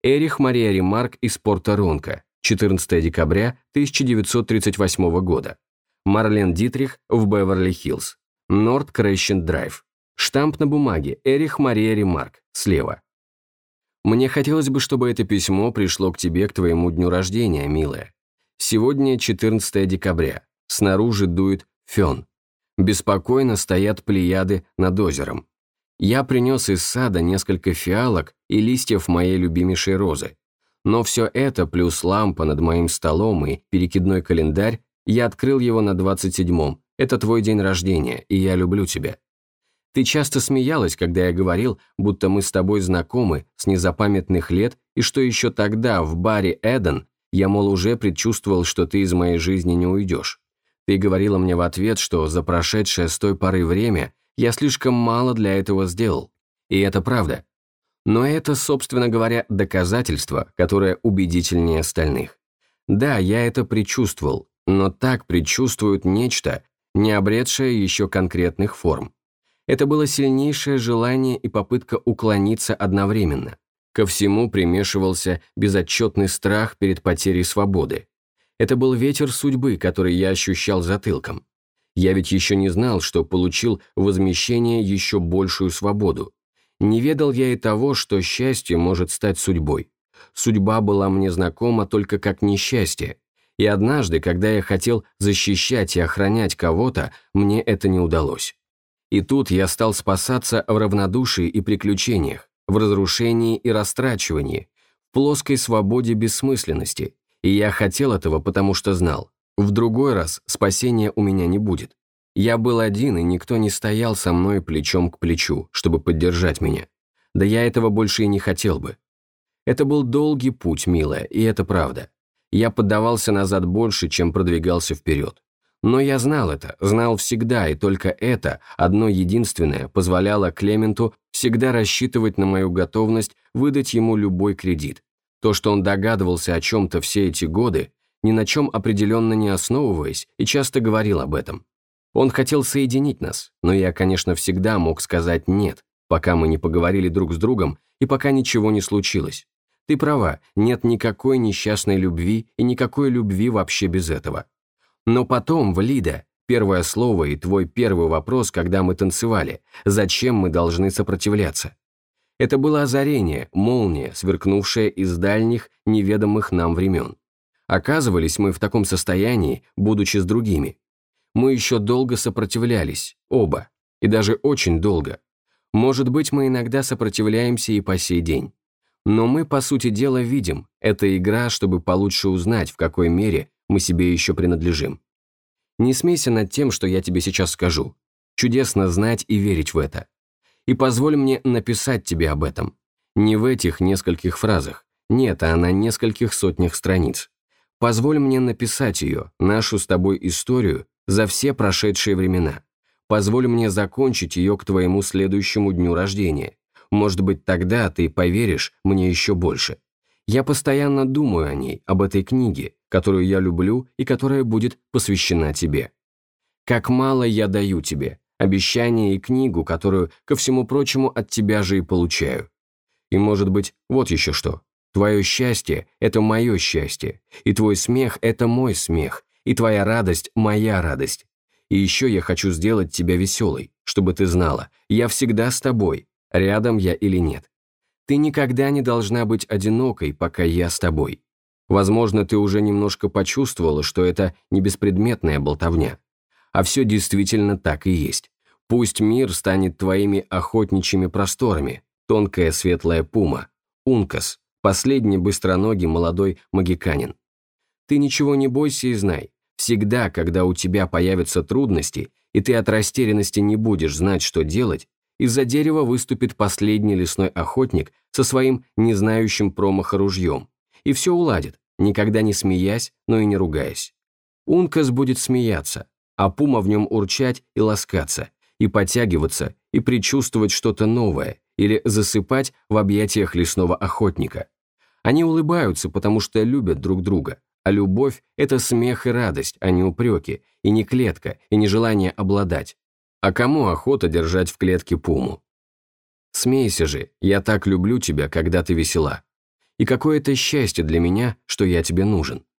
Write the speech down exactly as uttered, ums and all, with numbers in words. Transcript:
Эрих Мария Ремарк из Порто-Ронко, четырнадцатое декабря тысяча девятьсот тридцать восьмого года. Марлен Дитрих в Беверли-Хиллз. Норд Крещенд Драйв. Штамп на бумаге. Эрих Мария Ремарк. Слева. Мне хотелось бы, чтобы это письмо пришло к тебе к твоему дню рождения, милая. Сегодня четырнадцатое декабря. Снаружи дует фен. Беспокойно стоят плеяды над озером. Я принес из сада несколько фиалок и листьев моей любимейшей розы. Но все это, плюс лампа над моим столом и перекидной календарь, я открыл его на двадцать седьмом. Это твой день рождения, и я люблю тебя. Ты часто смеялась, когда я говорил, будто мы с тобой знакомы с незапамятных лет, и что еще тогда, в баре «Эден», я, мол, уже предчувствовал, что ты из моей жизни не уйдешь. Ты говорила мне в ответ, что за прошедшее с той поры время я слишком мало для этого сделал. И это правда. Но это, собственно говоря, доказательство, которое убедительнее остальных. Да, я это предчувствовал, но так предчувствуют нечто, не обретшее еще конкретных форм. Это было сильнейшее желание и попытка уклониться одновременно. Ко всему примешивался безотчетный страх перед потерей свободы. Это был ветер судьбы, который я ощущал затылком. Я ведь еще не знал, что получил возмещение еще большую свободу. Не ведал я и того, что счастье может стать судьбой. Судьба была мне знакома только как несчастье. И однажды, когда я хотел защищать и охранять кого-то, мне это не удалось. И тут я стал спасаться в равнодушии и приключениях, в разрушении и растрачивании, в плоской свободе бессмысленности. И я хотел этого, потому что знал, в другой раз спасения у меня не будет. Я был один, и никто не стоял со мной плечом к плечу, чтобы поддержать меня. Да я этого больше и не хотел бы. Это был долгий путь, милая, и это правда. Я поддавался назад больше, чем продвигался вперед. Но я знал это, знал всегда, и только это, одно единственное, позволяло Клементу всегда рассчитывать на мою готовность выдать ему любой кредит. То, что он догадывался о чем-то все эти годы, ни на чем определенно не основываясь, и часто говорил об этом. Он хотел соединить нас, но я, конечно, всегда мог сказать «нет», пока мы не поговорили друг с другом и пока ничего не случилось. Ты права, нет никакой несчастной любви и никакой любви вообще без этого. Но потом, в Лида, первое слово и твой первый вопрос, когда мы танцевали, зачем мы должны сопротивляться? Это было озарение, молния, сверкнувшая из дальних, неведомых нам времен. Оказывались мы в таком состоянии, будучи с другими. Мы еще долго сопротивлялись, оба, и даже очень долго. Может быть, мы иногда сопротивляемся и по сей день. Но мы, по сути дела, видим, это игра, чтобы получше узнать, в какой мере мы себе еще принадлежим. Не смейся над тем, что я тебе сейчас скажу. Чудесно знать и верить в это. И позволь мне написать тебе об этом. Не в этих нескольких фразах, нет, а на нескольких сотнях страниц. Позволь мне написать ее, нашу с тобой историю, за все прошедшие времена. Позволь мне закончить ее к твоему следующему дню рождения. Может быть, тогда ты поверишь мне еще больше. Я постоянно думаю о ней, об этой книге, которую я люблю и которая будет посвящена тебе. Как мало я даю тебе, обещание и книгу, которую, ко всему прочему, от тебя же и получаю. И, может быть, вот еще что. Твое счастье – это мое счастье, и твой смех – это мой смех, и твоя радость – моя радость. И еще я хочу сделать тебя веселой, чтобы ты знала, я всегда с тобой, рядом я или нет. Ты никогда не должна быть одинокой, пока я с тобой. Возможно, ты уже немножко почувствовала, что это не беспредметная болтовня. А все действительно так и есть. Пусть мир станет твоими охотничьими просторами, тонкая светлая пума, Ункас, последний быстроногий молодой магиканин. Ты ничего не бойся и знай, всегда, когда у тебя появятся трудности, и ты от растерянности не будешь знать, что делать, из-за дерева выступит последний лесной охотник со своим не знающим промаха ружьем, и все уладит, никогда не смеясь, но и не ругаясь. Ункас будет смеяться, а пума в нем урчать и ласкаться, и подтягиваться, и предчувствовать что-то новое, или засыпать в объятиях лесного охотника. Они улыбаются, потому что любят друг друга, а любовь – это смех и радость, а не упреки, и не клетка, и не желание обладать. А кому охота держать в клетке пуму? Смейся же, я так люблю тебя, когда ты весела. И какое это счастье для меня, что я тебе нужен.